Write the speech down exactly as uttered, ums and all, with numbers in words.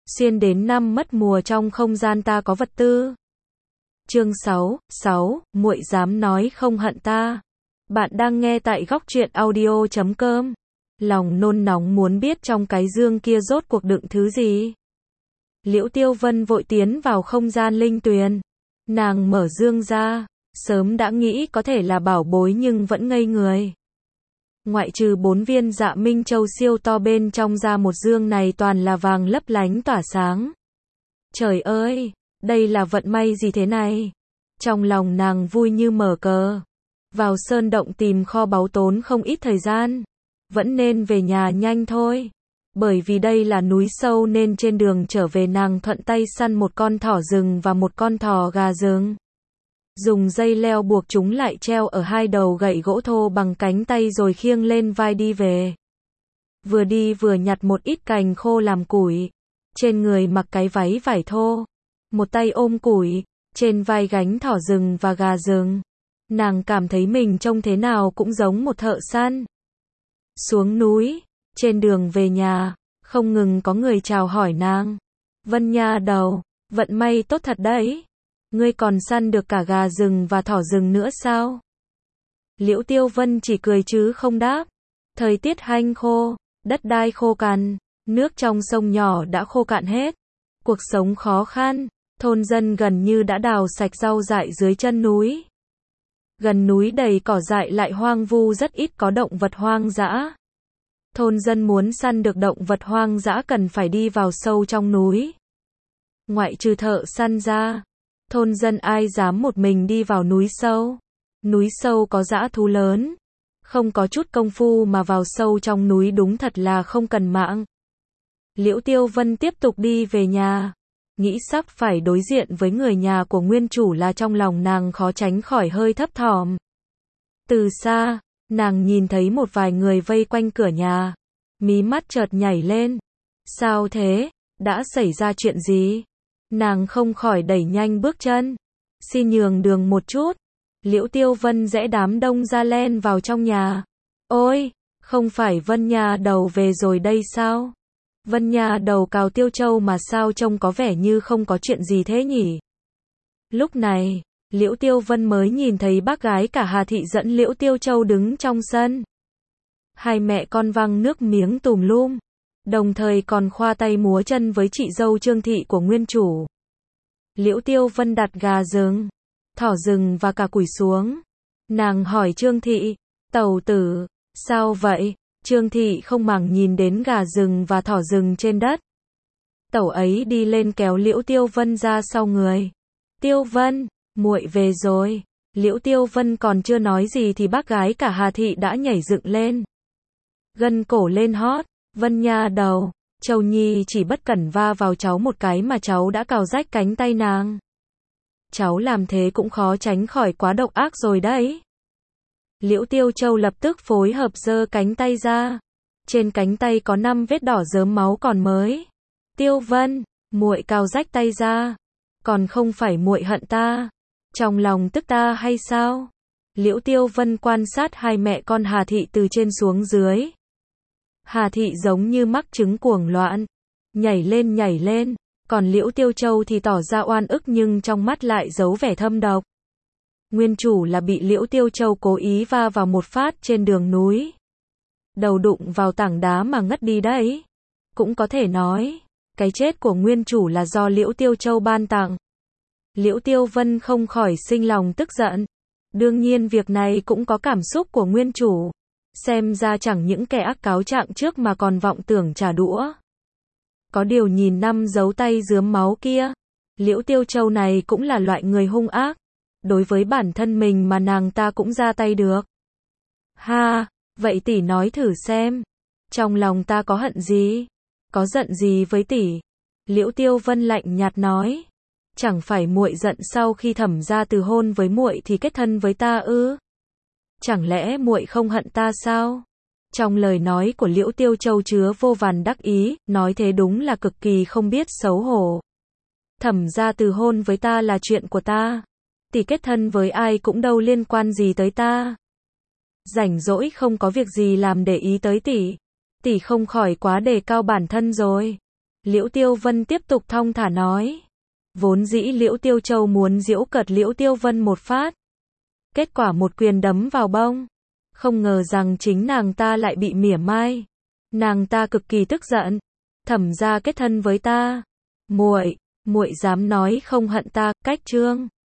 Xuyên đến năm mất mùa trong không gian ta có vật tư. Chương sáu, sáu, muội dám nói không hận ta. Bạn đang nghe tại góc truyện audio chấm com. Lòng nôn nóng muốn biết trong cái dương kia rốt cuộc đựng thứ gì. Liễu Tiêu Vân vội tiến vào không gian linh tuyền. Nàng mở dương ra, sớm đã nghĩ có thể là bảo bối nhưng vẫn ngây người. Ngoại trừ bốn viên Dạ Minh Châu siêu to bên trong ra một dương này toàn là vàng lấp lánh tỏa sáng. Trời ơi, đây là vận may gì thế này? Trong lòng nàng vui như mở cờ. Vào sơn động tìm kho báu tốn không ít thời gian. Vẫn nên về nhà nhanh thôi. Bởi vì đây là núi sâu nên trên đường trở về nàng thuận tay săn một con thỏ rừng và một con thỏ gà rừng. Dùng dây leo buộc chúng lại treo ở hai đầu gậy gỗ thô bằng cánh tay rồi khiêng lên vai đi về. Vừa đi vừa nhặt một ít cành khô làm củi. Trên người mặc cái váy vải thô. Một tay ôm củi, trên vai gánh thỏ rừng và gà rừng. Nàng cảm thấy mình trông thế nào cũng giống một thợ săn. Xuống núi, trên đường về nhà, không ngừng có người chào hỏi nàng. Vân nha đầu, vận may tốt thật đấy. Ngươi còn săn được cả gà rừng và thỏ rừng nữa sao? Liễu Tiêu Vân chỉ cười chứ không đáp. Thời tiết hanh khô, đất đai khô cằn, nước trong sông nhỏ đã khô cạn hết. Cuộc sống khó khăn, thôn dân gần như đã đào sạch rau dại dưới chân núi. Gần núi đầy cỏ dại lại hoang vu, rất ít có động vật hoang dã. Thôn dân muốn săn được động vật hoang dã cần phải đi vào sâu trong núi. Ngoại trừ thợ săn ra, thôn dân ai dám một mình đi vào núi sâu. Núi sâu có dã thú lớn. Không có chút công phu mà vào sâu trong núi đúng thật là không cần mạng. Liễu Tiêu Vân tiếp tục đi về nhà. Nghĩ sắp phải đối diện với người nhà của nguyên chủ là trong lòng nàng khó tránh khỏi hơi thấp thỏm. Từ xa, nàng nhìn thấy một vài người vây quanh cửa nhà. Mí mắt chợt nhảy lên. Sao thế? Đã xảy ra chuyện gì? Nàng không khỏi đẩy nhanh bước chân. Xin nhường đường một chút. Liễu Tiêu Vân rẽ đám đông ra len vào trong nhà. Ôi, không phải Vân nha đầu về rồi đây sao? Vân nha đầu Cào Tiêu Châu mà sao trông có vẻ như không có chuyện gì thế nhỉ? Lúc này, Liễu Tiêu Vân mới nhìn thấy bác gái cả Hà Thị dẫn Liễu Tiêu Châu đứng trong sân. Hai mẹ con văng nước miếng tùm lum, đồng thời còn khoa tay múa chân với chị dâu Trương Thị của nguyên chủ. Liễu Tiêu Vân đặt gà rừng, thỏ rừng và cả củi xuống. Nàng hỏi Trương Thị, tẩu tử, sao vậy? Trương Thị không màng nhìn đến gà rừng và thỏ rừng trên đất. Tẩu ấy đi lên kéo Liễu Tiêu Vân ra sau người. Tiêu Vân, muội về rồi. Liễu Tiêu Vân còn chưa nói gì thì bác gái cả Hà Thị đã nhảy dựng lên. Gân cổ lên hót, Vân nha đầu, Châu Nhi chỉ bất cẩn va vào cháu một cái mà cháu đã cào rách cánh tay nàng. Cháu làm thế cũng khó tránh khỏi quá độc ác rồi đấy. Liễu Tiêu Châu lập tức phối hợp giơ cánh tay ra. Trên cánh tay có năm vết đỏ rớm máu còn mới. Tiêu Vân, muội cào rách tay ra, còn không phải muội hận ta, trong lòng tức ta hay sao? Liễu Tiêu Vân quan sát hai mẹ con Hà Thị từ trên xuống dưới. Hà Thị giống như mắc chứng cuồng loạn, nhảy lên nhảy lên, còn Liễu Tiêu Châu thì tỏ ra oan ức nhưng trong mắt lại giấu vẻ thâm độc. Nguyên chủ là bị Liễu Tiêu Châu cố ý va vào một phát trên đường núi. Đầu đụng vào tảng đá mà ngất đi đấy. Cũng có thể nói, cái chết của nguyên chủ là do Liễu Tiêu Châu ban tặng. Liễu Tiêu Vân không khỏi sinh lòng tức giận. Đương nhiên việc này cũng có cảm xúc của nguyên chủ. Xem ra chẳng những kẻ ác cáo trạng trước mà còn vọng tưởng trả đũa. Có điều nhìn năm dấu tay rướm máu kia, Liễu Tiêu Châu này cũng là loại người hung ác. Đối với bản thân mình mà nàng ta cũng ra tay được. Ha, vậy tỷ nói thử xem. Trong lòng ta có hận gì? Có giận gì với tỷ? Liễu Tiêu Vân lạnh nhạt nói. Chẳng phải muội giận sau khi Thẩm gia từ hôn với muội thì kết thân với ta ư? Chẳng lẽ muội không hận ta sao? Trong lời nói của Liễu Tiêu Châu chứa vô vàn đắc ý, nói thế đúng là cực kỳ không biết xấu hổ. Thẩm gia từ hôn với ta là chuyện của ta. Tỷ kết thân với ai cũng đâu liên quan gì tới ta. Rảnh rỗi không có việc gì làm để ý tới tỷ. Tỷ không khỏi quá đề cao bản thân rồi. Liễu Tiêu Vân tiếp tục thong thả nói. Vốn dĩ Liễu Tiêu Châu muốn giễu cợt Liễu Tiêu Vân một phát. Kết quả một quyền đấm vào bông. Không ngờ rằng chính nàng ta lại bị mỉa mai. Nàng ta cực kỳ tức giận. Thẩm gia kết thân với ta. Muội, muội dám nói không hận ta, cách chương.